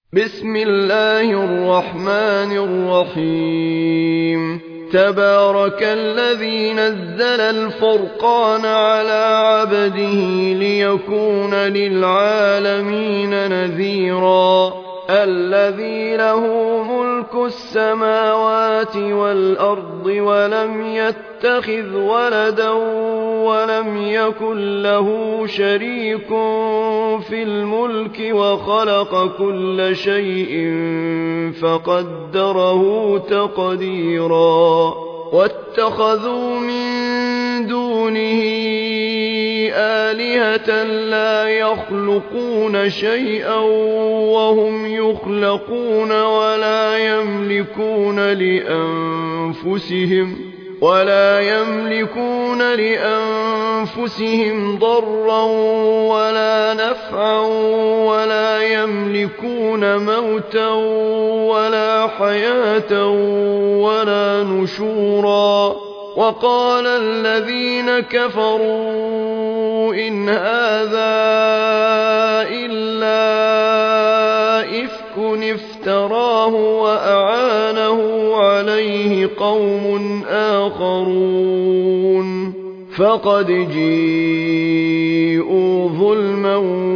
بسم الله الرحمن الرحيم تبارك الذي نزل الفرقان على عبده ليكون للعالمين نذيرا الذي له ملك السماوات والأرض ولم يتخذ ولدا ولم يكن له شريك في الملك وخلق كل شيء فقدره تقديرا واتخذوا من دونه آلهة لا يخلقون شيئا وهم يخلقون ولا يملكون لأنفسهم ضرا ولا نفعا ولا يملكون موتا ولا حياة ولا نشورا وقال الذين كفروا إن هذا إلا إفك افتراه وأعانه عليه قوم آخرون فقد جيءوا ظلما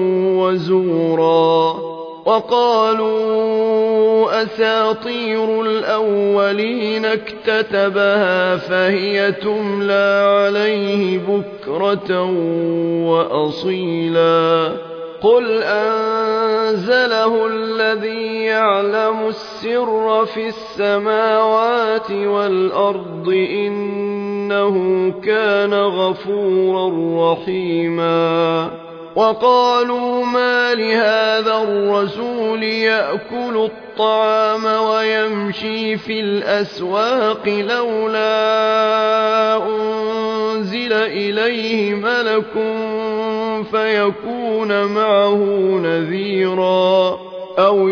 وزورا وقالوا أساطير الأولين اكتتبها فهي تملى عليه بكرة وأصيلا قل أنزله الذي يعلم السر في السماوات والأرض إنه كان غفورا رحيما وقالوا ما لهذا الرسول يأكل الطعام ويمشي في الأسواق لولا أنزل إليه ملك فيكون معه نذيرا أو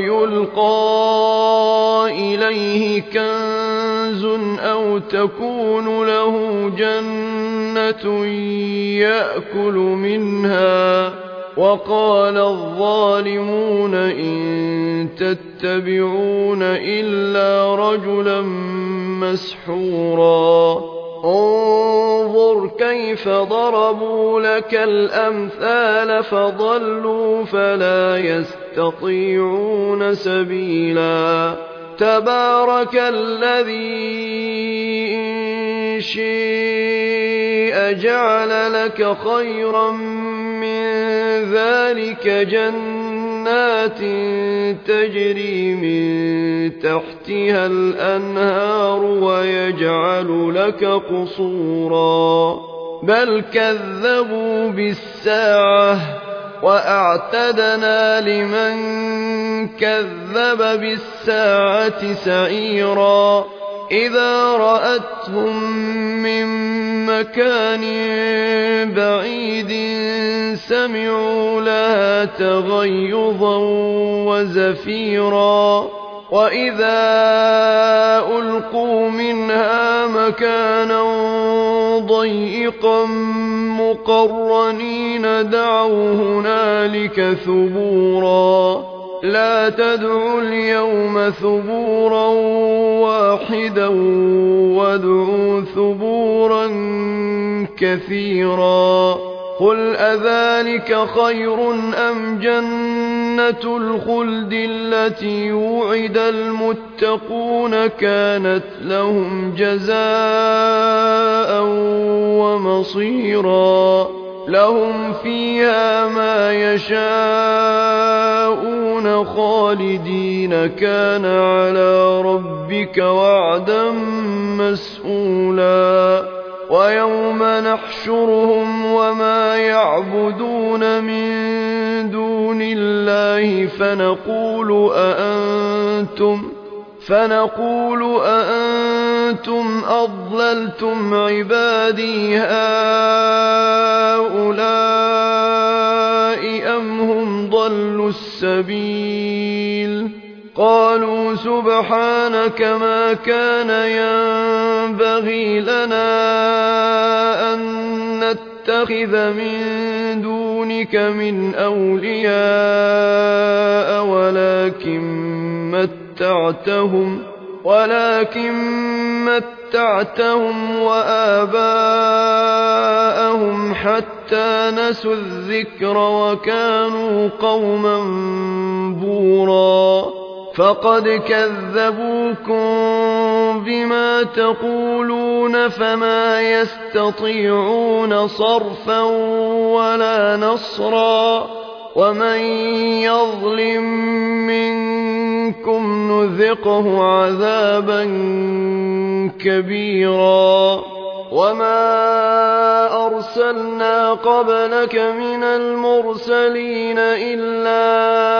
يلقى إليه كنز أو تكون له جنة يأكل منها وقال الظالمون إن تتبعون إلا رجلا مسحورا انظر كيف ضربوا لك الأمثال فضلوا فلا يستطيعون سبيلا تبارك الذي إن شاء جعل لك خيرا من ذلك جنات تجري من تحتها الأنهار ويجعل لك قصورا بل كذبوا بالساعة وأعتدنا لمن كذب بالساعة سعيرا إذا رأتهم من مكان بعيد سمعوا لها تغيظا وزفيرا وإذا ألقوا منها مكانا ضيقا مقرنين دعوا هنالك ثبورا لا تدعوا اليوم ثبورا واحدا وادعوا ثبورا كثيرا قل أذلك خير أم جنة الخلد التي وعد المتقون كانت لهم جزاء ومصيرا لهم فيها ما يشاءون خالدين كان على ربك وعدا مسئولا ويوم نحشرهم وما يعبدون من دون الله فنقول أأنتم أضللتم عبادي هؤلاء أم هم ضلوا السبيل قالوا سبحانك ما كان ينبغي لنا أن نتخذ من دون دونك من أولياء ولكن متعتهم وآباءهم حتى نسوا الذكر وكانوا قوما بورا فقد كذبوكم بما تقولون فما يستطيعون صرفا ولا نصرا ومن يظلم منكم نذقه عذابا كبيرا وما أرسلنا قبلك من المرسلين إلا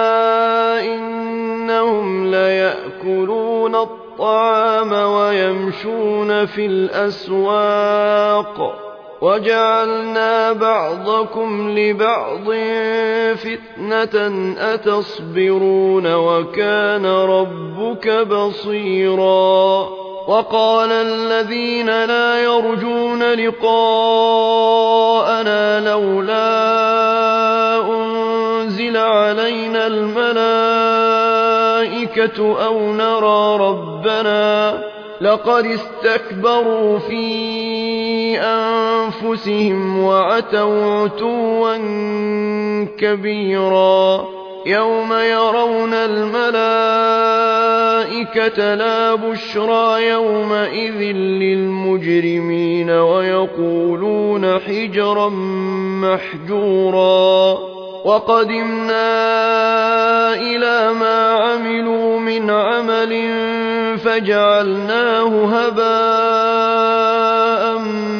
إنهم ليأكلون الطعام ويمشون في الأسواق وجعلنا بعضكم لبعض فتنة أتصبرون وكان ربك بصيرا وقال الذين لا يرجون لقاءنا لولا أنزل علينا الملائكة أو نرى ربنا لقد استكبروا في أنفسهم وعتوا عتوا كبيرا يوم يرون الملائكة لا بشرى يومئذ للمجرمين ويقولون حجرا محجورا وقدمنا إلى ما عملوا من عمل فجعلناه هباء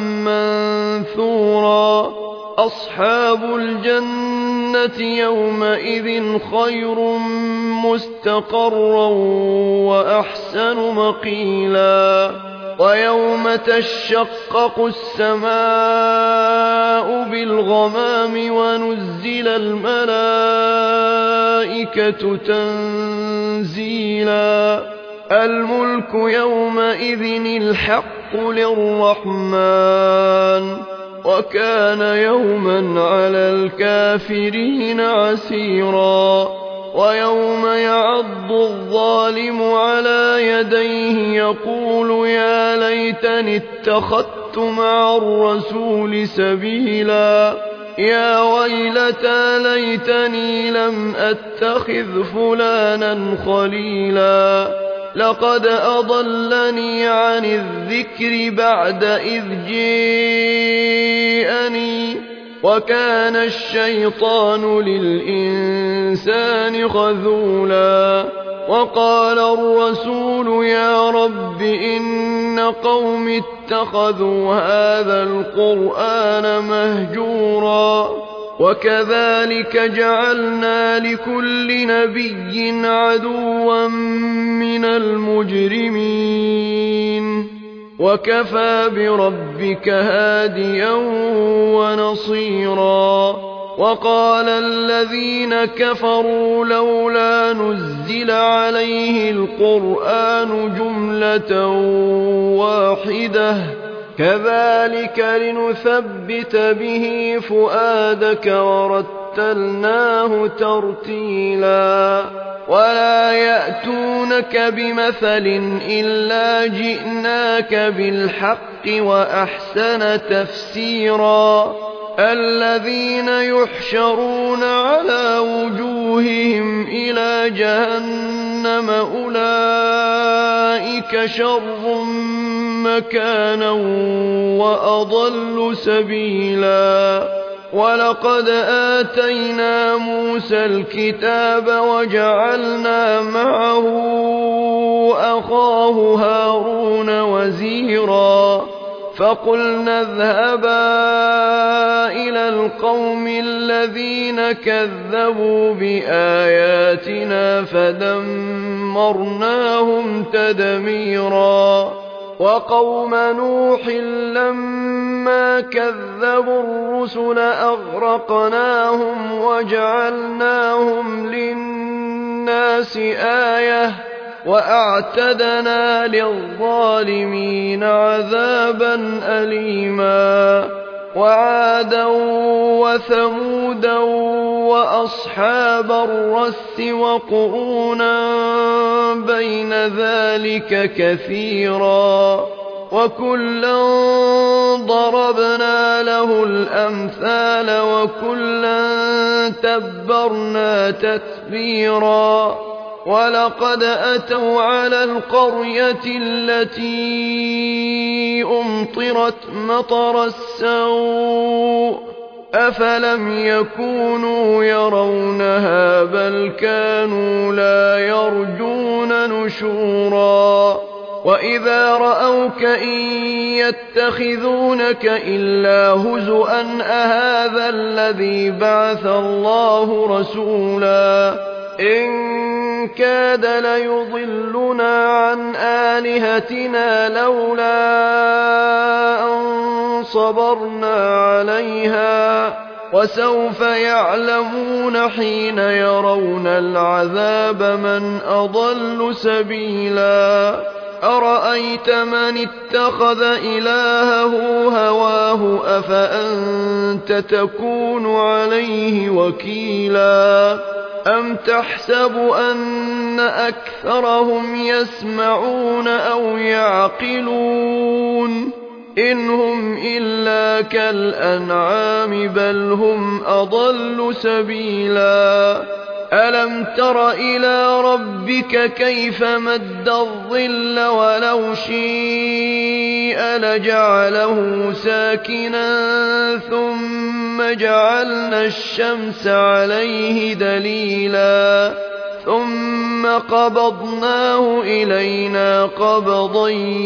منثورا أصحاب الجنة يومئذ خير مستقرا وأحسن مقيلا ويوم تشقق السماء بالغمام ونزل الملائكة تنزيلا الملك يومئذ الحق للرحمن وكان يوما على الكافرين عسيرا ويوم يعض الظالم على يديه يقول يا ليتني اتخذت مع الرسول سبيلا يا ويلتى ليتني لم أتخذ فلانا خليلا لقد أضلني عن الذكر بعد إذ جاءني وكان الشيطان للإنسان خذولا وقال الرسول يا رب إن قوم اتخذوا هذا القرآن مهجورا وكذلك جعلنا لكل نبي عدوا من المجرمين وكفى بربك هاديا ونصيرا وقال الذين كفروا لولا نزل عليه القرآن جملة واحدة كذلك لنثبت به فؤادك ورتلناه ترتيلا ولا يأتونك بمثل إلا جئناك بالحق وأحسن تفسيرا الذين يحشرون على وجوههم إلى جهنم أولئك شر مكانا وأضل سبيلا ولقد آتينا موسى الكتاب وجعلنا معه أخاه هارون وزيرا فقلنا اذهبا إلى القوم الذين كذبوا بآياتنا فدمرناهم تدميرا وقوم نوح لما كذبوا الرسل أغرقناهم وجعلناهم للناس آية وأعتدنا للظالمين عذابا أليما وعادا وثمودا وأصحاب الرس وقرونا بين ذلك كثيرا وكلا ضربنا له الأمثال وكلا تبرنا تتبيرا ولقد أتوا على القرية التي أمطرت مطر السوء أفلم يكونوا يرونها بل كانوا لا يرجون نشورا وإذا رأوك إن يتخذونك إلا هزؤا أهذا الذي بعث الله رسولا إن كاد ليضلنا عن آلهتنا لولا أن صبرنا عليها وسوف يعلمون حين يرون العذاب من أضل سبيلا أرأيت من اتخذ إلهه هواه أفأنت تكون عليه وكيلا أم تحسب أن أكثرهم يسمعون أو يعقلون إن هم إلا كالأنعام بل هم أضل سبيلا ألم تر إلى ربك كيف مد الظل ولو شيء لجعله ساكنا ثم جعلنا الشمس عليه دليلا ثم قبضناه إلينا قبضا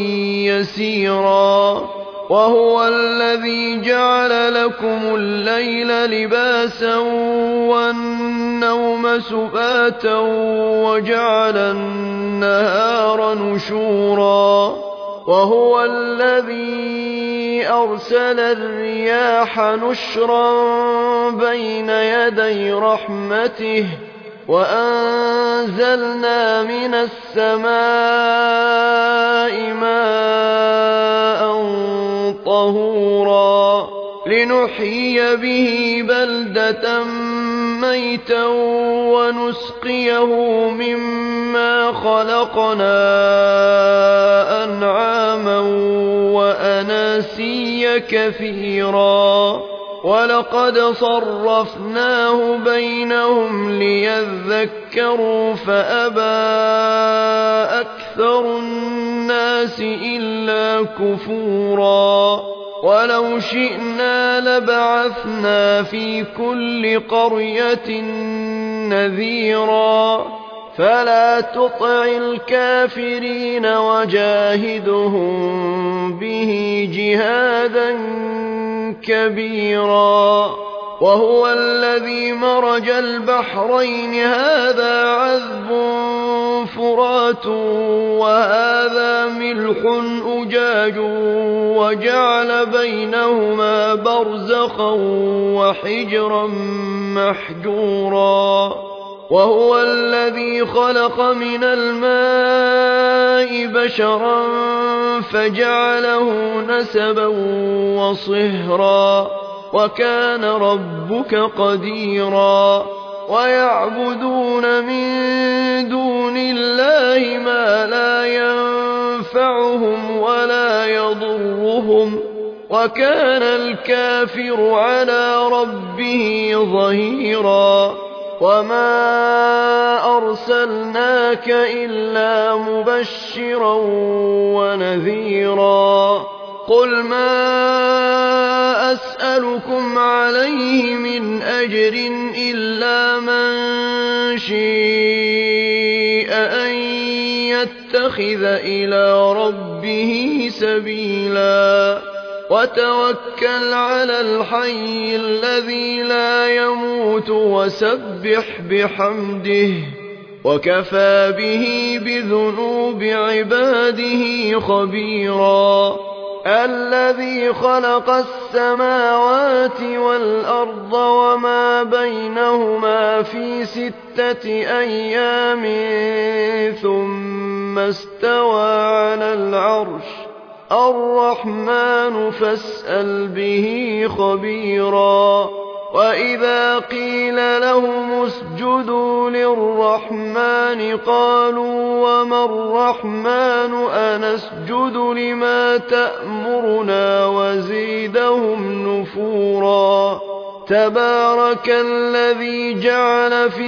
يسيرا وهو الذي جعل لكم الليل لباسا والنوم سباتا وجعل النهار نشورا وهو الذي أرسل الرياح نشرا بين يدي رحمته وأنزلنا من السماء ماء طهورا لنحيي به بلدة ميتا ونسقيه مما خلقنا أنعاما وأناسيا كثيرا ولقد صرفناه بينهم ليذكروا فأبى أكثر الناس إلا كفورا ولو شئنا لبعثنا في كل قرية نذيرا فلا تطع الكافرين وجاهدهم به جهادا كبيرا وهو الذي مرج البحرين هذا عذب فرات وهذا ملح أجاج وجعل بينهما برزخا وحجرا محجورا وهو الذي خلق من الماء بشرا فجعله نسبا وصهرا وكان ربك قديرا ويعبدون من دون الله ما لا ينفعهم ولا يضرهم وكان الكافر على ربه ظهيرا وما أرسلناك إلا مبشرا ونذيرا قل ما أسألكم عليه من أجر إلا من شاء أن يتخذ إلى ربه سبيلا وتوكل على الحي الذي لا يموت وسبح بحمده وكفى به بذنوب عباده خبيرا الذي خلق السماوات والأرض وما بينهما في 6 أيام ثم استوى على العرش الرحمن فاسأل به خبيرا وإذا قيل لهم اسجدوا للرحمن قالوا وما الرحمن أنسجد لما تأمرنا وزيدهم نفورا تبارك الذي جعل في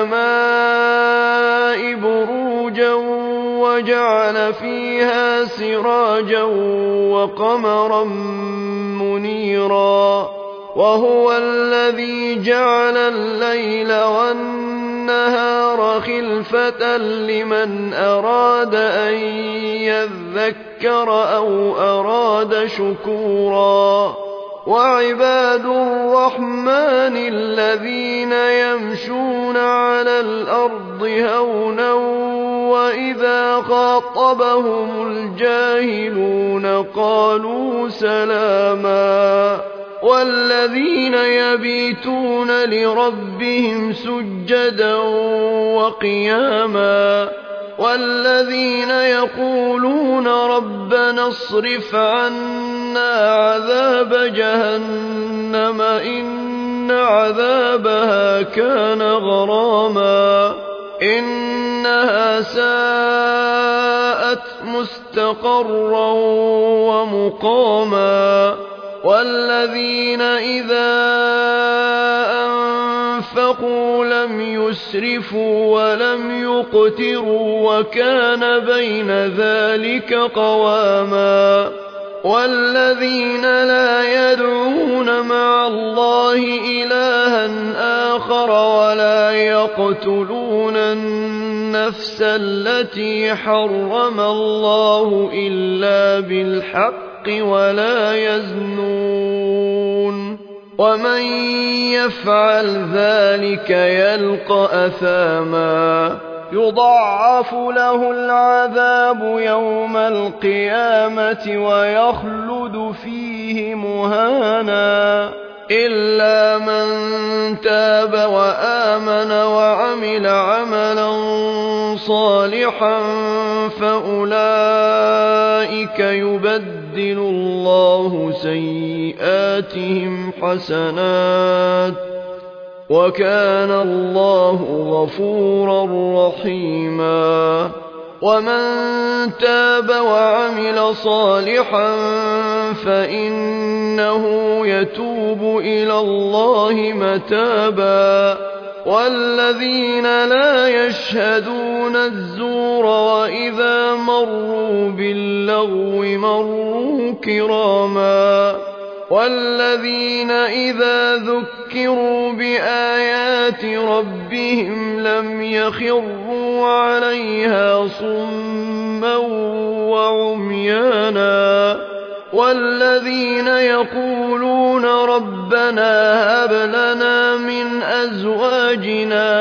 السماء بروجا وجعل فيها سراجا وقمرا منيرا وهو الذي جعل الليل والنهار خلفة لمن أراد أن يذكر أو أراد شكورا وعباد الرحمن الذين يمشون على الأرض هونا وإذا خاطبهم الجاهلون قالوا سلاما والذين يبيتون لربهم سجدا وقياما والذين يقولون ربنا اصرف عنا عذاب جهنم إن عذابها كان غراما إنها ساءت مستقرا ومقاما والذين إذا أنفقوا لم يسرفوا ولم يقتروا وكان بين ذلك قواما والذين لا يدعون مع الله إلها آخر ولا يقتلون النفس التي حرم الله إلا بالحق ولا يزنون ومن يفعل ذلك يلقى أثاما يضاعف له العذاب يوم القيامة ويخلد فيه مهانا إلا من تاب وآمن وعمل عملا صالحا فأولئك يبدل الله سيئاتهم حسنات وكان الله غفورا رحيما ومن تاب وعمل صالحا فإنه يتوب إلى الله متابا والذين لا يشهدون الزور وإذا مروا باللغو مروا كراما والذين إذا ذكروا بآيات ربهم لم يخروا عليها صما وعميانا والذين يقولون ربنا هب لنا من أزواجنا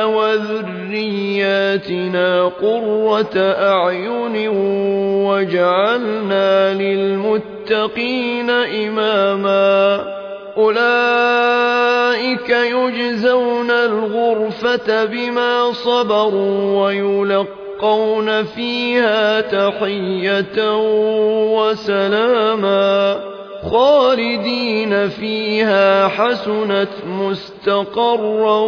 وذرياتنا قرة أعين واجعلنا للمتقين إماما أولئك يجزون الغرفة بما صبروا ويلقون فيها تحية وسلاما خالدين فيها حسنت مستقرا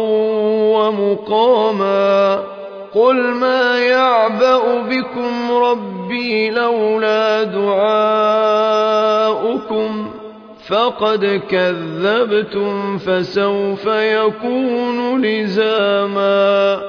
ومقاما قل ما يعبأ بكم ربي لولا دعاؤكم فقد كذبتم فسوف يكون لزاما